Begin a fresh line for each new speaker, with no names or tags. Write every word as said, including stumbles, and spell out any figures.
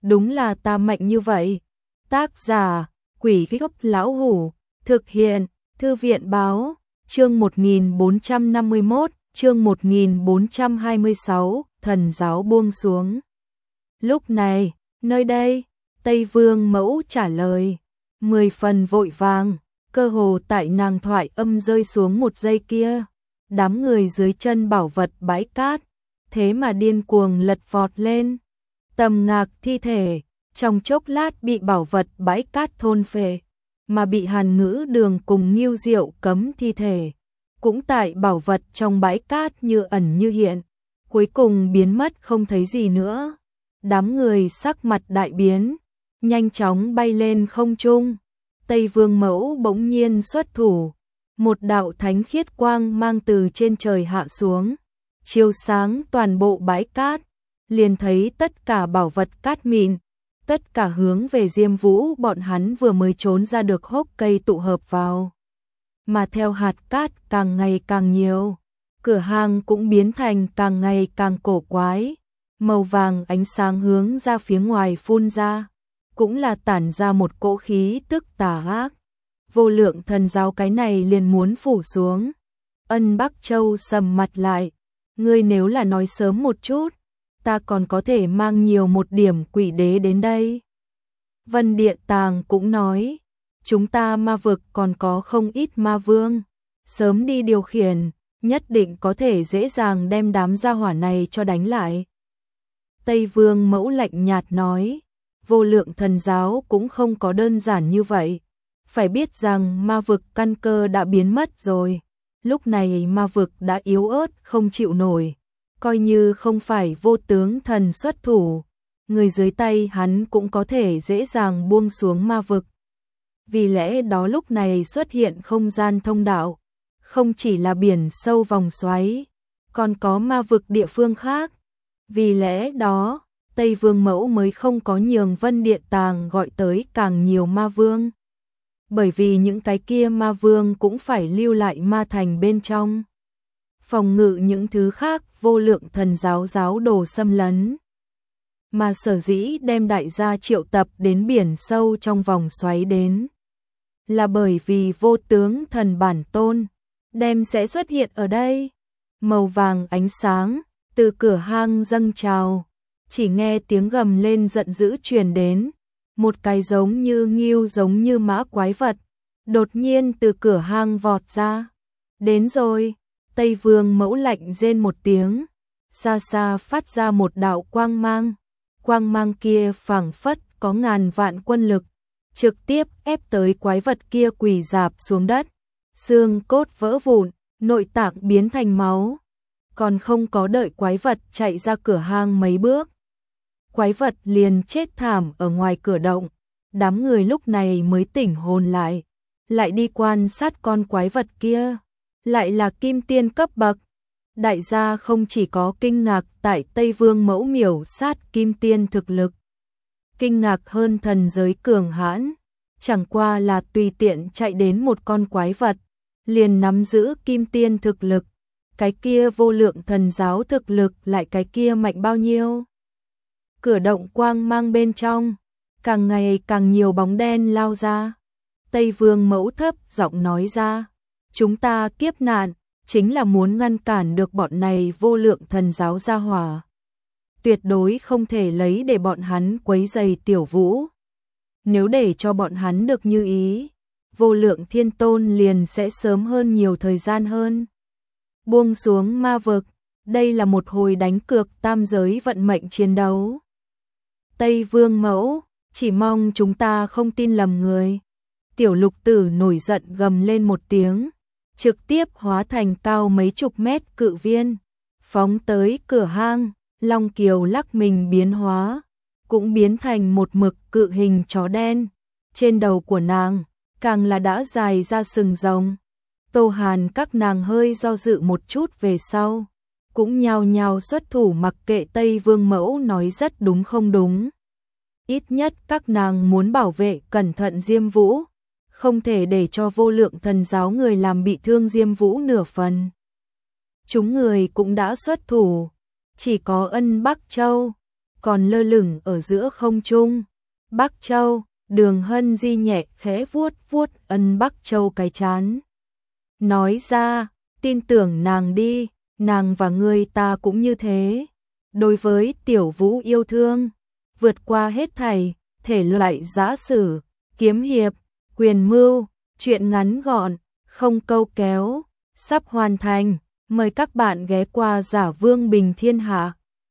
đúng là ta mạnh như vậy. Tác giả, Quỷ Gốc Lão Hủ, thực hiện, Thư viện Báo, chương một nghìn bốn trăm năm mươi mốt, chương một nghìn bốn trăm hai mươi sáu, thần giáo buông xuống. Lúc này, nơi đây, Tây Vương Mẫu trả lời, mười phần vội vàng, cơ hồ tại nàng thoại âm rơi xuống một giây kia, đám người dưới chân bảo vật bãi cát, thế mà điên cuồng lật vọt lên. Tầm ngạc thi thể, trong chốc lát bị bảo vật bãi cát thôn phệ, mà bị Hàn Ngữ Đường cùng Ngưu Diệu cấm thi thể, cũng tại bảo vật trong bãi cát như ẩn như hiện, cuối cùng biến mất không thấy gì nữa. Đám người sắc mặt đại biến, nhanh chóng bay lên không trung. Tây Vương Mẫu bỗng nhiên xuất thủ, một đạo thánh khiết quang mang từ trên trời hạ xuống, chiếu sáng toàn bộ bãi cát, liền thấy tất cả bảo vật cát mịn, tất cả hướng về Diêm Vũ bọn hắn vừa mới trốn ra được hốc cây tụ hợp vào. Mà theo hạt cát càng ngày càng nhiều, cửa hàng cũng biến thành càng ngày càng cổ quái, màu vàng ánh sáng hướng ra phía ngoài phun ra, cũng là tản ra một cỗ khí tức tà ác. Vô Lượng Thần Giáo cái này liền muốn phủ xuống. Ân Bắc Châu sầm mặt lại, ngươi nếu là nói sớm một chút, ta còn có thể mang nhiều một điểm quỷ đế đến đây. Vân Địa Tàng cũng nói, chúng ta ma vực còn có không ít ma vương, sớm đi điều khiển, nhất định có thể dễ dàng đem đám gia hỏa này cho đánh lại. Tây Vương Mẫu lạnh nhạt nói, Vô Lượng Thần Giáo cũng không có đơn giản như vậy, phải biết rằng ma vực căn cơ đã biến mất rồi, lúc này ma vực đã yếu ớt không chịu nổi, coi như không phải Vô Tướng Thần xuất thủ, người dưới tay hắn cũng có thể dễ dàng buông xuống ma vực. Vì lẽ đó lúc này xuất hiện không gian thông đạo, không chỉ là biển sâu vòng xoáy, còn có ma vực địa phương khác. Vì lẽ đó, Tây Vương Mẫu mới không có nhường Vân Địa Tàng gọi tới càng nhiều ma vương. Bởi vì những cái kia ma vương cũng phải lưu lại ma thành bên trong, phòng ngự những thứ khác Vô Lượng Thần Giáo giáo đồ xâm lấn. Mà sở dĩ đem đại gia triệu tập đến biển sâu trong vòng xoáy đến, là bởi vì Vô Tướng Thần bản tôn đem sẽ xuất hiện ở đây. Màu vàng ánh sáng từ cửa hang dâng trào, chỉ nghe tiếng gầm lên giận dữ truyền đến, một cái giống như ngưu giống như mã quái vật đột nhiên từ cửa hang vọt ra. Đến rồi. Tây Vương Mẫu lạnh rên một tiếng, xa xa phát ra một đạo quang mang, quang mang kia phảng phất có ngàn vạn quân lực, trực tiếp ép tới quái vật kia quỳ rạp xuống đất, xương cốt vỡ vụn, nội tạng biến thành máu. Còn không có đợi quái vật chạy ra cửa hang mấy bước, quái vật liền chết thảm ở ngoài cửa động. Đám người lúc này mới tỉnh hồn lại, lại đi quan sát con quái vật kia, lại là kim tiên cấp bậc. Đại gia không chỉ có kinh ngạc tại Tây Vương Mẫu miểu sát kim tiên thực lực, kinh ngạc hơn thần giới cường hãn, chẳng qua là tùy tiện chạy đến một con quái vật, liền nắm giữ kim tiên thực lực, cái kia Vô Lượng Thần Giáo thực lực lại cái kia mạnh bao nhiêu. Cửa động quang mang bên trong, càng ngày càng nhiều bóng đen lao ra. Tây Vương Mẫu thấp giọng nói ra, chúng ta kiếp nạn, chính là muốn ngăn cản được bọn này Vô Lượng Thần Giáo gia hỏa. Tuyệt đối không thể lấy để bọn hắn quấy rầy Tiểu Vũ. Nếu để cho bọn hắn được như ý, Vô Lượng Thiên Tôn liền sẽ sớm hơn nhiều thời gian hơn. Buông xuống ma vực, đây là một hồi đánh cược tam giới vận mệnh chiến đấu. Tây Vương Mẫu, chỉ mong chúng ta không tin lầm người. Tiểu Lục Tử nổi giận gầm lên một tiếng, trực tiếp hóa thành cao mấy chục mét cự viên, phóng tới cửa hang. Long Kiều lắc mình biến hóa, cũng biến thành một mực cự hình chó đen. Trên đầu của nàng, càng là đã dài ra sừng rồng. Tô Hàn các nàng hơi do dự một chút về sau, cũng nhao nhao xuất thủ mặc kệ Tây Vương Mẫu nói rất đúng không đúng. Ít nhất các nàng muốn bảo vệ cẩn thận Diêm Vũ, không thể để cho Vô Lượng Thần Giáo người làm bị thương Diêm Vũ nửa phần. Chúng người cũng đã xuất thủ, chỉ có Ân Bắc Châu còn lơ lửng ở giữa không trung. Bắc Châu, Đường Hân Di nhẹ khẽ vuốt vuốt ân Bắc Châu cái chán. Nói ra, tin tưởng nàng đi, nàng và ngươi ta cũng như thế. Đối với Tiểu Vũ yêu thương, vượt qua hết thảy, thể loại giã sử, kiếm hiệp, quyền mưu, truyện ngắn gọn, không câu kéo, sắp hoàn thành. Mời các bạn ghé qua Giả Vương Bình Thiên Hạ.